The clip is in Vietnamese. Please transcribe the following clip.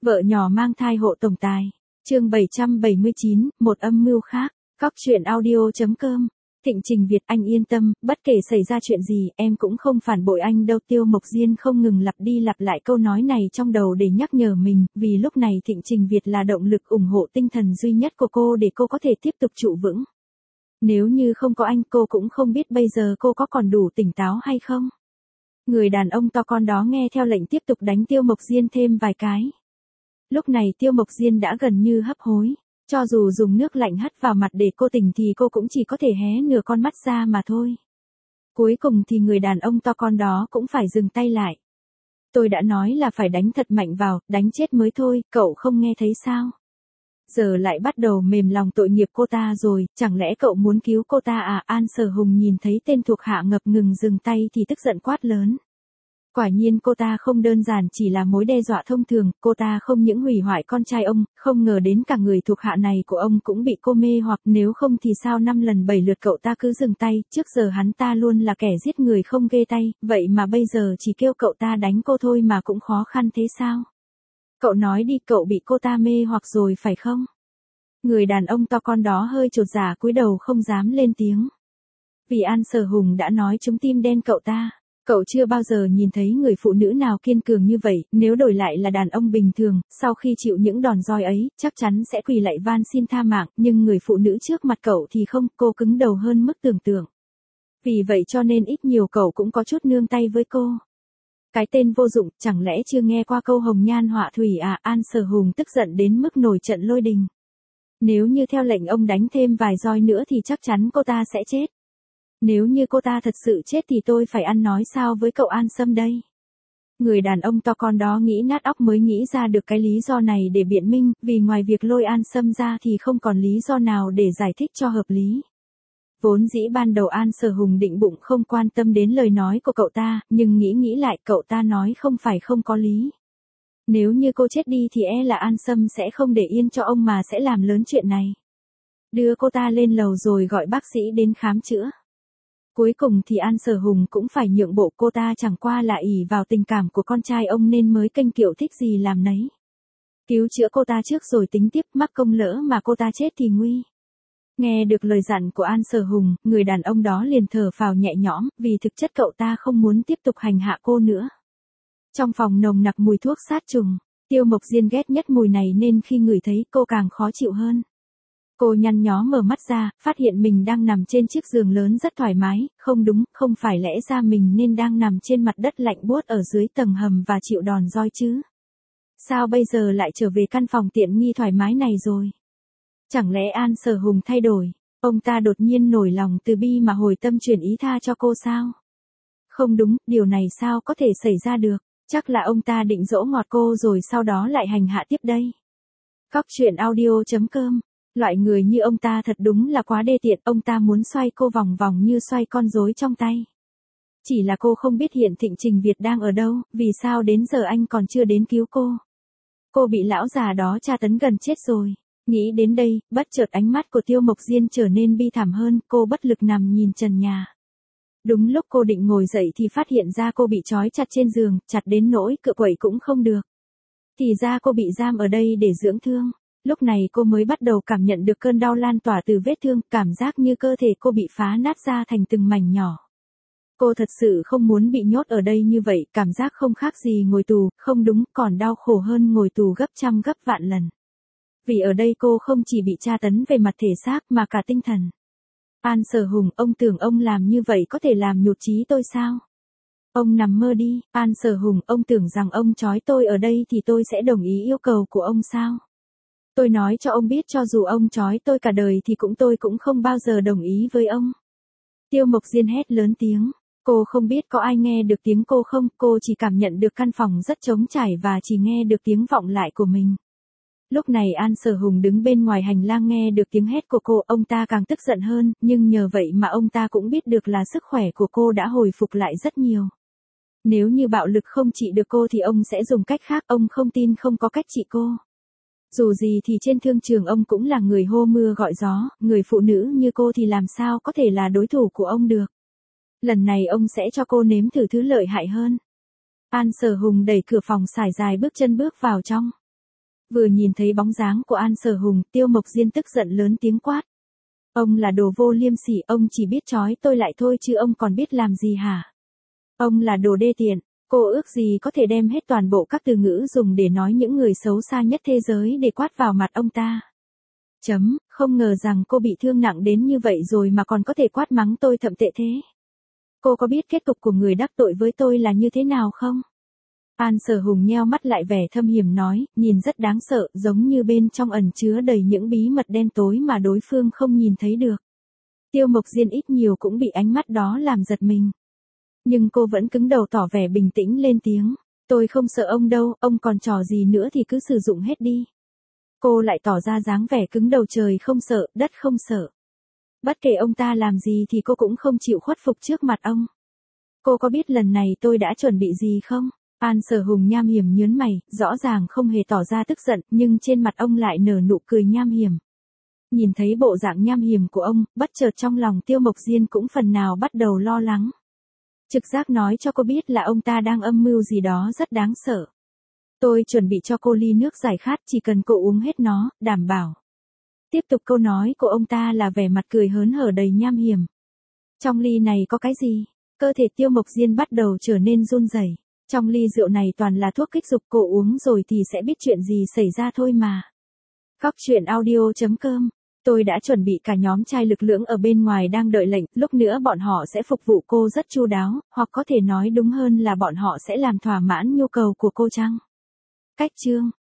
Vợ nhỏ mang thai hộ tổng tài. Chương 779, một âm mưu khác. Cóc truyện audio.com. Thịnh Trình Việt, anh yên tâm, bất kể xảy ra chuyện gì, em cũng không phản bội anh đâu. Tiêu Mộc Diên không ngừng lặp đi lặp lại câu nói này trong đầu để nhắc nhở mình, vì lúc này Thịnh Trình Việt là động lực ủng hộ tinh thần duy nhất của cô để cô có thể tiếp tục trụ vững. Nếu như không có anh, cô cũng không biết bây giờ cô có còn đủ tỉnh táo hay không. Người đàn ông to con đó nghe theo lệnh tiếp tục đánh Tiêu Mộc Diên thêm vài cái. Lúc này Tiêu Mộc Diên đã gần như hấp hối. Cho dù dùng nước lạnh hắt vào mặt để cô tỉnh thì cô cũng chỉ có thể hé nửa con mắt ra mà thôi. Cuối cùng thì người đàn ông to con đó cũng phải dừng tay lại. Tôi đã nói là phải đánh thật mạnh vào, đánh chết mới thôi, cậu không nghe thấy sao? Giờ lại bắt đầu mềm lòng tội nghiệp cô ta rồi, chẳng lẽ cậu muốn cứu cô ta à? An Sở Hùng nhìn thấy tên thuộc hạ ngập ngừng dừng tay thì tức giận quát lớn. Quả nhiên cô ta không đơn giản chỉ là mối đe dọa thông thường, cô ta không những hủy hoại con trai ông, không ngờ đến cả người thuộc hạ này của ông cũng bị cô mê hoặc, nếu không thì sao 5 lần 7 lượt cậu ta cứ dừng tay, trước giờ hắn ta luôn là kẻ giết người không ghê tay, vậy mà bây giờ chỉ kêu cậu ta đánh cô thôi mà cũng khó khăn thế sao? Cậu nói đi, cậu bị cô ta mê hoặc rồi phải không? Người đàn ông to con đó hơi chột dạ cúi đầu không dám lên tiếng. Vì An Sở Hùng đã nói trúng tim đen cậu ta. Cậu chưa bao giờ nhìn thấy người phụ nữ nào kiên cường như vậy, nếu đổi lại là đàn ông bình thường, sau khi chịu những đòn roi ấy, chắc chắn sẽ quỳ lạy van xin tha mạng, nhưng người phụ nữ trước mặt cậu thì không, cô cứng đầu hơn mức tưởng tượng. Vì vậy cho nên ít nhiều cậu cũng có chút nương tay với cô. Cái tên vô dụng, chẳng lẽ chưa nghe qua câu hồng nhan họa thủy à? An Sở Hùng tức giận đến mức nổi trận lôi đình. Nếu như theo lệnh ông đánh thêm vài roi nữa thì chắc chắn cô ta sẽ chết. Nếu như cô ta thật sự chết thì tôi phải ăn nói sao với cậu An Sâm đây? Người đàn ông to con đó nghĩ nát óc mới nghĩ ra được cái lý do này để biện minh, vì ngoài việc lôi An Sâm ra thì không còn lý do nào để giải thích cho hợp lý. Vốn dĩ ban đầu An Sở Hùng định bụng không quan tâm đến lời nói của cậu ta, nhưng nghĩ lại cậu ta nói không phải không có lý. Nếu như cô chết đi thì là An Sâm sẽ không để yên cho ông mà sẽ làm lớn chuyện này. Đưa cô ta lên lầu rồi gọi bác sĩ đến khám chữa. Cuối cùng thì An Sở Hùng cũng phải nhượng bộ, cô ta chẳng qua là ỷ vào tình cảm của con trai ông nên mới kênh kiệu thích gì làm nấy. Cứu chữa cô ta trước rồi tính tiếp, mắc công lỡ mà cô ta chết thì nguy. Nghe được lời dặn của An Sở Hùng, người đàn ông đó liền thở phào nhẹ nhõm, vì thực chất cậu ta không muốn tiếp tục hành hạ cô nữa. Trong phòng nồng nặc mùi thuốc sát trùng, Tiêu Mộc Diên ghét nhất mùi này nên khi ngửi thấy cô càng khó chịu hơn. Cô nhăn nhó mở mắt ra, phát hiện mình đang nằm trên chiếc giường lớn rất thoải mái, không đúng, không phải lẽ ra mình nên đang nằm trên mặt đất lạnh buốt ở dưới tầng hầm và chịu đòn roi chứ? Sao bây giờ lại trở về căn phòng tiện nghi thoải mái này rồi? Chẳng lẽ An Sở Hùng thay đổi, ông ta đột nhiên nổi lòng từ bi mà hồi tâm chuyển ý tha cho cô sao? Không đúng, điều này sao có thể xảy ra được, chắc là ông ta định dỗ ngọt cô rồi sau đó lại hành hạ tiếp đây. Cóc truyện audio.com. Loại người như ông ta thật đúng là quá đê tiện, ông ta muốn xoay cô vòng vòng như xoay con rối trong tay. Chỉ là cô không biết hiện Thịnh Trình Việt đang ở đâu, vì sao đến giờ anh còn chưa đến cứu cô. Cô bị lão già đó tra tấn gần chết rồi. Nghĩ đến đây, bất chợt ánh mắt của Tiêu Mộc Diên trở nên bi thảm hơn, cô bất lực nằm nhìn trần nhà. Đúng lúc cô định ngồi dậy thì phát hiện ra cô bị trói chặt trên giường, chặt đến nỗi cựa quậy cũng không được. Thì ra cô bị giam ở đây để dưỡng thương. Lúc này cô mới bắt đầu cảm nhận được cơn đau lan tỏa từ vết thương, cảm giác như cơ thể cô bị phá nát ra thành từng mảnh nhỏ. Cô thật sự không muốn bị nhốt ở đây như vậy, cảm giác không khác gì ngồi tù, không đúng, còn đau khổ hơn ngồi tù gấp trăm gấp vạn lần. Vì ở đây cô không chỉ bị tra tấn về mặt thể xác mà cả tinh thần. An Sở Hùng, ông tưởng ông làm như vậy có thể làm nhụt chí tôi sao? Ông nằm mơ đi, An Sở Hùng, ông tưởng rằng ông trói tôi ở đây thì tôi sẽ đồng ý yêu cầu của ông sao? Tôi nói cho ông biết cho dù ông trói tôi cả đời thì tôi cũng không bao giờ đồng ý với ông. Tiêu Mộc Diên hét lớn tiếng. Cô không biết có ai nghe được tiếng cô không, cô chỉ cảm nhận được căn phòng rất trống trải và chỉ nghe được tiếng vọng lại của mình. Lúc này An Sở Hùng đứng bên ngoài hành lang nghe được tiếng hét của cô, ông ta càng tức giận hơn, nhưng nhờ vậy mà ông ta cũng biết được là sức khỏe của cô đã hồi phục lại rất nhiều. Nếu như bạo lực không trị được cô thì ông sẽ dùng cách khác, ông không tin không có cách trị cô. Dù gì thì trên thương trường ông cũng là người hô mưa gọi gió, người phụ nữ như cô thì làm sao có thể là đối thủ của ông được. Lần này ông sẽ cho cô nếm thử thứ lợi hại hơn. An Sở Hùng đẩy cửa phòng sải dài bước chân bước vào trong. Vừa nhìn thấy bóng dáng của An Sở Hùng, Tiêu Mộc Diên tức giận lớn tiếng quát. Ông là đồ vô liêm sỉ, ông chỉ biết trói tôi lại thôi chứ ông còn biết làm gì hả? Ông là đồ đê tiện, cô ước gì có thể đem hết toàn bộ các từ ngữ dùng để nói những người xấu xa nhất thế giới để quát vào mặt ông ta. Không ngờ rằng cô bị thương nặng đến như vậy rồi mà còn có thể quát mắng tôi thậm tệ thế. Cô có biết kết cục của người đắc tội với tôi là như thế nào không? An Sở Hùng nheo mắt lại vẻ thâm hiểm nói, nhìn rất đáng sợ, giống như bên trong ẩn chứa đầy những bí mật đen tối mà đối phương không nhìn thấy được. Tiêu Mộc Diên ít nhiều cũng bị ánh mắt đó làm giật mình. Nhưng cô vẫn cứng đầu tỏ vẻ bình tĩnh lên tiếng. Tôi không sợ ông đâu, ông còn trò gì nữa thì cứ sử dụng hết đi. Cô lại tỏ ra dáng vẻ cứng đầu, trời không sợ, đất không sợ. Bất kể ông ta làm gì thì cô cũng không chịu khuất phục trước mặt ông. Cô có biết lần này tôi đã chuẩn bị gì không? An Sở Hùng nham hiểm nhớn mày, rõ ràng không hề tỏ ra tức giận, nhưng trên mặt ông lại nở nụ cười nham hiểm. Nhìn thấy bộ dạng nham hiểm của ông, bất chợt trong lòng Tiêu Mộc Diên cũng phần nào bắt đầu lo lắng. Trực giác nói cho cô biết là ông ta đang âm mưu gì đó rất đáng sợ. Tôi chuẩn bị cho cô ly nước giải khát, chỉ cần cô uống hết nó, đảm bảo. Tiếp tục câu nói của ông ta là vẻ mặt cười hớn hở đầy nham hiểm. Trong ly này có cái gì? Cơ thể Tiêu Mộc Diên bắt đầu trở nên run rẩy. Trong ly rượu này toàn là thuốc kích dục, cô uống rồi thì sẽ biết chuyện gì xảy ra thôi mà. Cóc truyện audio.com. Tôi đã chuẩn bị cả nhóm trai lực lưỡng ở bên ngoài đang đợi lệnh, lúc nữa bọn họ sẽ phục vụ cô rất chu đáo, hoặc có thể nói đúng hơn là bọn họ sẽ làm thỏa mãn nhu cầu của cô chăng? Cách chương